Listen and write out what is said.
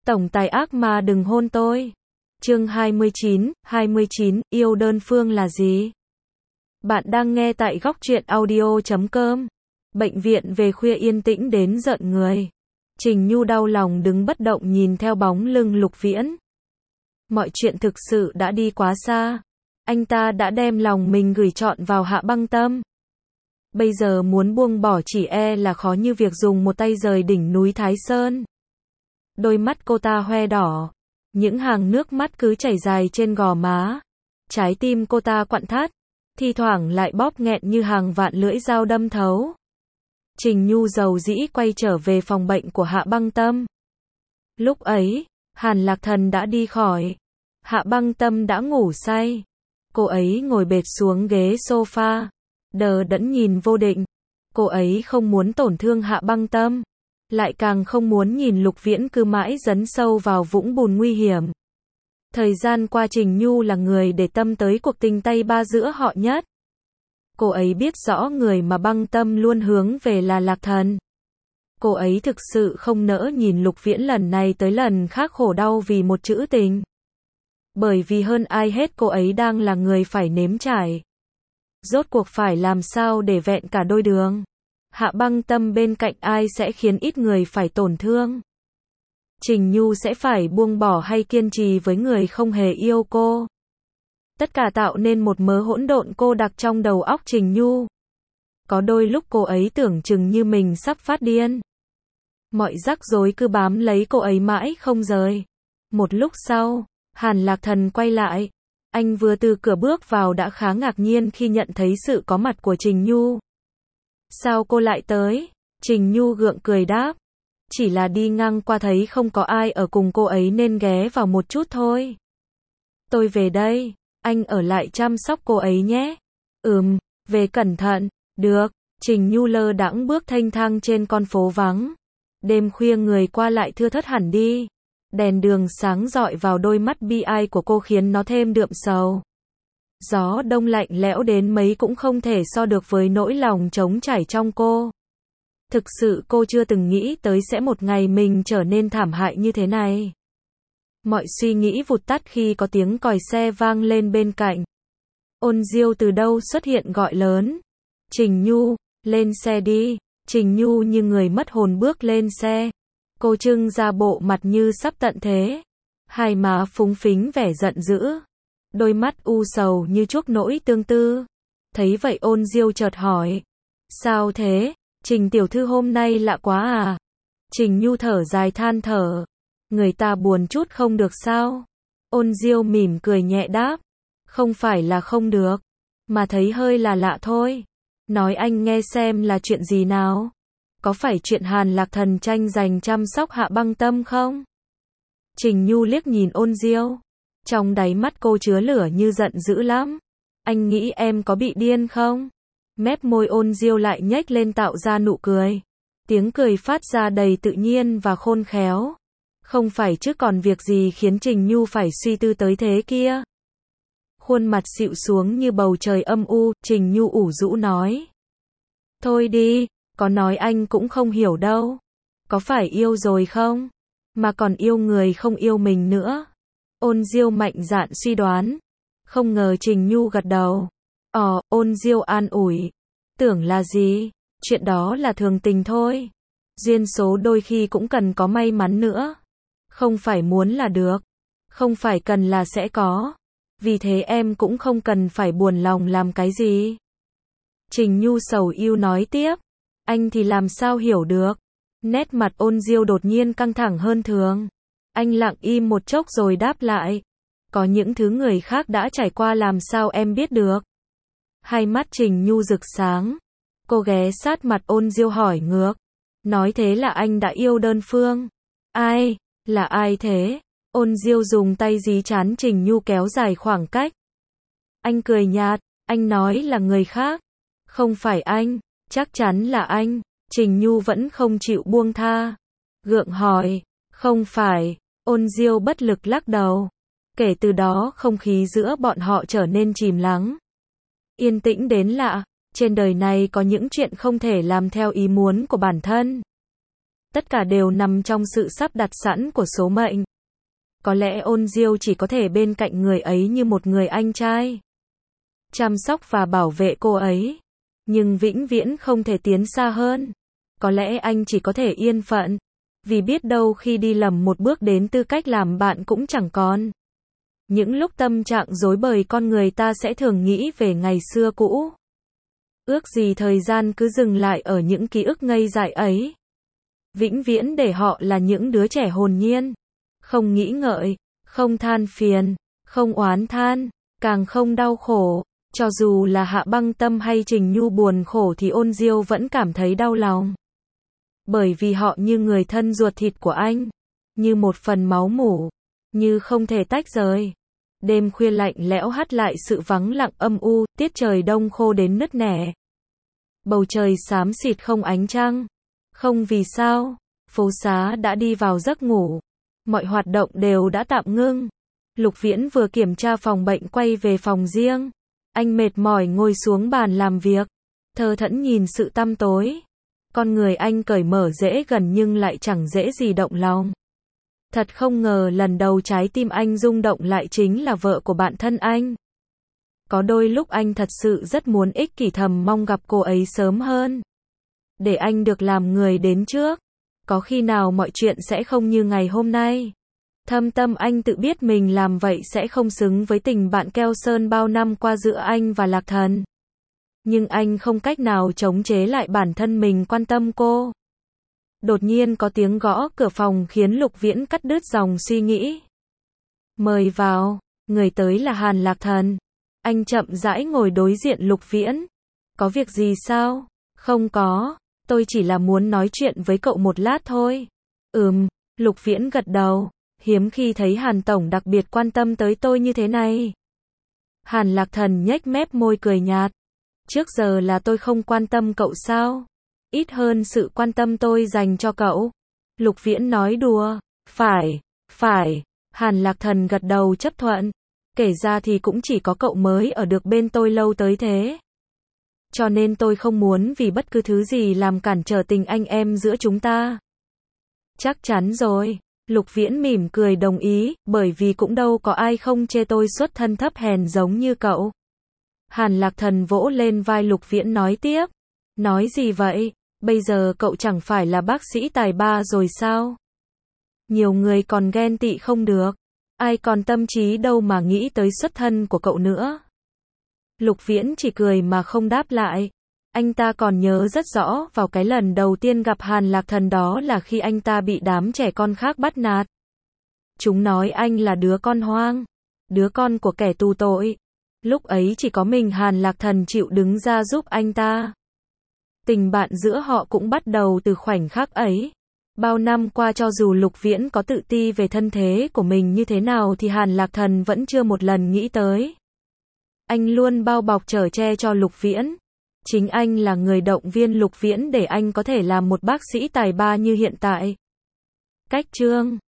Tổng tài ác ma đừng hôn tôi. Chương 29, yêu đơn phương là gì? Bạn đang nghe tại góc truyện audio.com. Bệnh viện về khuya yên tĩnh đến rợn người. Trình Nhu đau lòng đứng bất động nhìn theo bóng lưng Lục Viễn. Mọi chuyện thực sự đã đi quá xa. Anh ta đã đem lòng mình gửi trọn vào Hạ Băng Tâm. Bây giờ muốn buông bỏ chỉ e là khó như việc dùng một tay rời đỉnh núi Thái Sơn. Đôi mắt cô ta hoe đỏ. Những hàng nước mắt cứ chảy dài trên gò má. Trái tim cô ta quặn thắt. Thi thoảng lại bóp nghẹn như hàng vạn lưỡi dao đâm thấu. Trình Nhu dầu dĩ quay trở về phòng bệnh của Hạ Băng Tâm. Lúc ấy, Hàn Lạc Thần đã đi khỏi. Hạ Băng Tâm đã ngủ say. Cô ấy ngồi bệt xuống ghế sofa. Đờ đẫn nhìn Vô Định. Cô ấy không muốn tổn thương Hạ Băng Tâm. Lại càng không muốn nhìn Lục Viễn cứ mãi dấn sâu vào vũng bùn nguy hiểm. Thời gian qua Trình Nhu là người để tâm tới cuộc tình tay ba giữa họ nhất. Cô ấy biết rõ người mà Băng Tâm luôn hướng về là Lạc Thần. Cô ấy thực sự không nỡ nhìn Lục Viễn lần này tới lần khác khổ đau vì một chữ tình. Bởi vì hơn ai hết cô ấy đang là người phải nếm trải. Rốt cuộc phải làm sao để vẹn cả đôi đường. Hạ Băng Tâm bên cạnh ai sẽ khiến ít người phải tổn thương. Trình Nhu sẽ phải buông bỏ hay kiên trì với người không hề yêu cô. Tất cả tạo nên một mớ hỗn độn cô đặc trong đầu óc Trình Nhu. Có đôi lúc cô ấy tưởng chừng như mình sắp phát điên. Mọi rắc rối cứ bám lấy cô ấy mãi không rời. Một lúc sau, Hàn Lạc Thần quay lại. Anh vừa từ cửa bước vào đã khá ngạc nhiên khi nhận thấy sự có mặt của Trình Nhu. Sao cô lại tới? Trình Nhu gượng cười đáp. Chỉ là đi ngang qua thấy không có ai ở cùng cô ấy nên ghé vào một chút thôi. Tôi về đây, anh ở lại chăm sóc cô ấy nhé. Về cẩn thận. Được. Trình Nhu lơ đãng bước thênh thang trên con phố vắng. Đêm khuya người qua lại thưa thớt hẳn đi. Đèn đường sáng rọi vào đôi mắt bi ai của cô khiến nó thêm đượm sầu. Gió đông lạnh lẽo đến mấy cũng không thể so được với nỗi lòng trống trải trong cô. Thực sự cô chưa từng nghĩ tới sẽ một ngày mình trở nên thảm hại như thế này. Mọi suy nghĩ vụt tắt khi có tiếng còi xe vang lên bên cạnh. Ôn Diêu từ đâu xuất hiện gọi lớn. Trình Nhu, lên xe đi. Trình Nhu như người mất hồn bước lên xe. Cô trưng ra bộ mặt như sắp tận thế. Hai má phúng phính vẻ giận dữ. Đôi mắt u sầu như chuốc nỗi tương tư. Thấy vậy Ôn Diêu chợt hỏi. Sao thế? Trình tiểu thư hôm nay lạ quá à? Trình Nhu thở dài than thở. Người ta buồn chút không được sao? Ôn Diêu mỉm cười nhẹ đáp. Không phải là không được. Mà thấy hơi là lạ thôi. Nói anh nghe xem là chuyện gì nào? Có phải chuyện Hàn Lạc Thần tranh giành chăm sóc Hạ Băng Tâm không? Trình Nhu liếc nhìn Ôn Diêu. Trong đáy mắt cô chứa lửa như giận dữ lắm. Anh nghĩ em có bị điên không? Mép môi Ôn Diêu lại nhếch lên tạo ra nụ cười. Tiếng cười phát ra đầy tự nhiên và khôn khéo. Không phải chứ còn việc gì khiến Trình Nhu phải suy tư tới thế kia. Khuôn mặt xịu xuống như bầu trời âm u, Trình Nhu ủ rũ nói. Thôi đi, có nói anh cũng không hiểu đâu. Có phải yêu rồi không? Mà còn yêu người không yêu mình nữa. Ôn Diêu mạnh dạn suy đoán. Không ngờ Trình Nhu gật đầu. Ôn Diêu an ủi. Tưởng là gì? Chuyện đó là thường tình thôi. Duyên số đôi khi cũng cần có may mắn nữa. Không phải muốn là được. Không phải cần là sẽ có. Vì thế em cũng không cần phải buồn lòng làm cái gì. Trình Nhu sầu yêu nói tiếp. Anh thì làm sao hiểu được. Nét mặt Ôn Diêu đột nhiên căng thẳng hơn thường. Anh lặng im một chốc rồi đáp lại. Có những thứ người khác đã trải qua làm sao em biết được. Hai mắt Trình Nhu rực sáng. Cô ghé sát mặt Ôn Diêu hỏi ngược. Nói thế là anh đã yêu đơn phương. Ai? Là ai thế? Ôn Diêu dùng tay dí trán Trình Nhu kéo dài khoảng cách. Anh cười nhạt. Anh nói là người khác. Không phải anh. Chắc chắn là anh. Trình Nhu vẫn không chịu buông tha. Gượng hỏi. Không phải. Ôn Diêu bất lực lắc đầu. Kể từ đó không khí giữa bọn họ trở nên chìm lắng. Yên tĩnh đến lạ. Trên đời này có những chuyện không thể làm theo ý muốn của bản thân. tất cả đều nằm trong sự sắp đặt sẵn của số mệnh. Có lẽ Ôn Diêu chỉ có thể bên cạnh người ấy như một người anh trai, chăm sóc và bảo vệ cô ấy, nhưng vĩnh viễn không thể tiến xa hơn. Có lẽ anh chỉ có thể yên phận, vì biết đâu khi đi lầm một bước đến tư cách làm bạn cũng chẳng còn. Những lúc tâm trạng rối bời con người ta sẽ thường nghĩ về ngày xưa cũ. Ước gì thời gian cứ dừng lại ở những ký ức ngây dại ấy. Vĩnh viễn để họ là những đứa trẻ hồn nhiên, không nghĩ ngợi, không than phiền, không oán than, càng không đau khổ. Cho dù là Hạ Băng Tâm hay Trình Nhu buồn khổ thì Ôn Diêu vẫn cảm thấy đau lòng. Bởi vì họ như người thân ruột thịt của anh, như một phần máu mủ, như không thể tách rời. Đêm khuya lạnh lẽo hắt lại sự vắng lặng âm u, tiết trời đông khô đến nứt nẻ. Bầu trời xám xịt không ánh trăng, không vì sao, phố xá đã đi vào giấc ngủ. Mọi hoạt động đều đã tạm ngưng. Lục Viễn vừa kiểm tra phòng bệnh quay về phòng riêng. Anh mệt mỏi ngồi xuống bàn làm việc, thờ thẫn nhìn sự tăm tối. Con người anh cởi mở dễ gần nhưng lại chẳng dễ gì động lòng. Thật không ngờ lần đầu trái tim anh rung động lại chính là vợ của bạn thân anh. Có đôi lúc anh thật sự rất muốn ích kỷ thầm mong gặp cô ấy sớm hơn, để anh được làm người đến trước. Có khi nào mọi chuyện sẽ không như ngày hôm nay. Thâm tâm anh tự biết mình làm vậy sẽ không xứng với tình bạn keo sơn bao năm qua giữa anh và Lạc Thần. Nhưng anh không cách nào chống chế lại bản thân mình quan tâm cô. Đột nhiên có tiếng gõ cửa phòng khiến Lục Viễn cắt đứt dòng suy nghĩ. Mời vào, người tới là Hàn Lạc Thần. Anh chậm rãi ngồi đối diện Lục Viễn. Có việc gì sao? Không có, tôi chỉ là muốn nói chuyện với cậu một lát thôi. Lục Viễn gật đầu. Hiếm khi thấy Hàn Tổng đặc biệt quan tâm tới tôi như thế này. Hàn Lạc Thần nhếch mép môi cười nhạt. Trước giờ là tôi không quan tâm cậu sao? Ít hơn sự quan tâm tôi dành cho cậu. Lục Viễn nói đùa. Phải. Hàn Lạc Thần gật đầu chấp thuận. Kể ra thì cũng chỉ có cậu mới ở được bên tôi lâu tới thế. Cho nên tôi không muốn vì bất cứ thứ gì làm cản trở tình anh em giữa chúng ta. Chắc chắn rồi. Lục Viễn mỉm cười đồng ý, bởi vì cũng đâu có ai không chê tôi xuất thân thấp hèn giống như cậu. Hàn Lạc Thần vỗ lên vai Lục Viễn nói tiếp. Nói gì vậy? Bây giờ cậu chẳng phải là bác sĩ tài ba rồi sao? Nhiều người còn ghen tị không được. Ai còn tâm trí đâu mà nghĩ tới xuất thân của cậu nữa. Lục Viễn chỉ cười mà không đáp lại. Anh ta còn nhớ rất rõ vào cái lần đầu tiên gặp Hàn Lạc Thần, đó là khi anh ta bị đám trẻ con khác bắt nạt. Chúng nói anh là đứa con hoang, đứa con của kẻ tù tội. Lúc ấy chỉ có mình Hàn Lạc Thần chịu đứng ra giúp anh ta. Tình bạn giữa họ cũng bắt đầu từ khoảnh khắc ấy. Bao năm qua cho dù Lục Viễn có tự ti về thân thế của mình như thế nào thì Hàn Lạc Thần vẫn chưa một lần nghĩ tới. Anh luôn bao bọc chở che cho Lục Viễn. Chính anh là người động viên Lục Viễn để anh có thể làm một bác sĩ tài ba như hiện tại. Cách chương